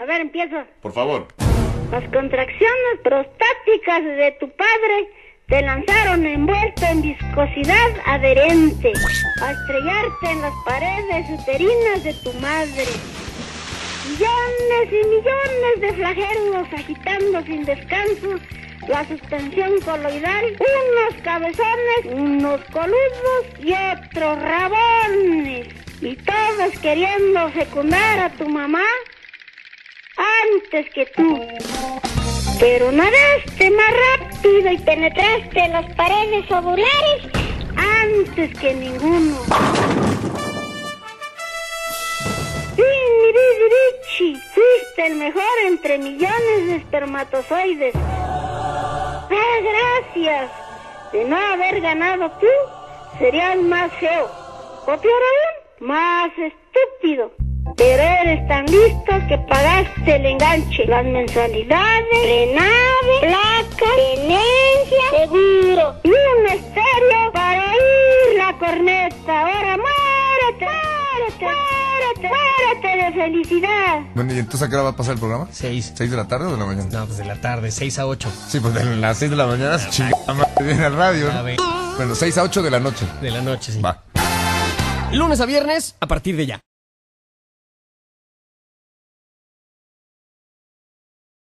A ver, empiezo. Por favor. Las contracciones prostáticas de tu padre te lanzaron envuelto en viscosidad adherente a estrellarte en las paredes uterinas de tu madre. Millones y millones de flagelos agitando sin descanso la suspensión coloidal, unos cabezones, unos coludos y otros rabones, y todos queriendo fecundar a tu mamá antes que tú. Pero nadaste más rápido y penetraste las paredes ovulares antes que ninguno. Richie, fuiste el mejor entre millones de espermatozoides. Gracias. De no haber ganado tú, serías más feo. O peor aún, más estúpido. Pero eres tan listo que pagaste el enganche, las mensualidades, renave, placa, tenencia, seguro y un estéreo para oír la corneta. Ahora muérete, muérete, muérete, muérete de felicidad. Bueno, ¿y entonces a qué hora va a pasar el programa? 6. ¿6 de la tarde o de la mañana? No, pues de la tarde, 6 a 8. Sí, pues de las 6 de la mañana se chingada madre viene al radio, A ver. ¿no? Bueno, 6 a 8 de la noche. De la noche, sí. Va. Lunes a viernes, a partir de ya.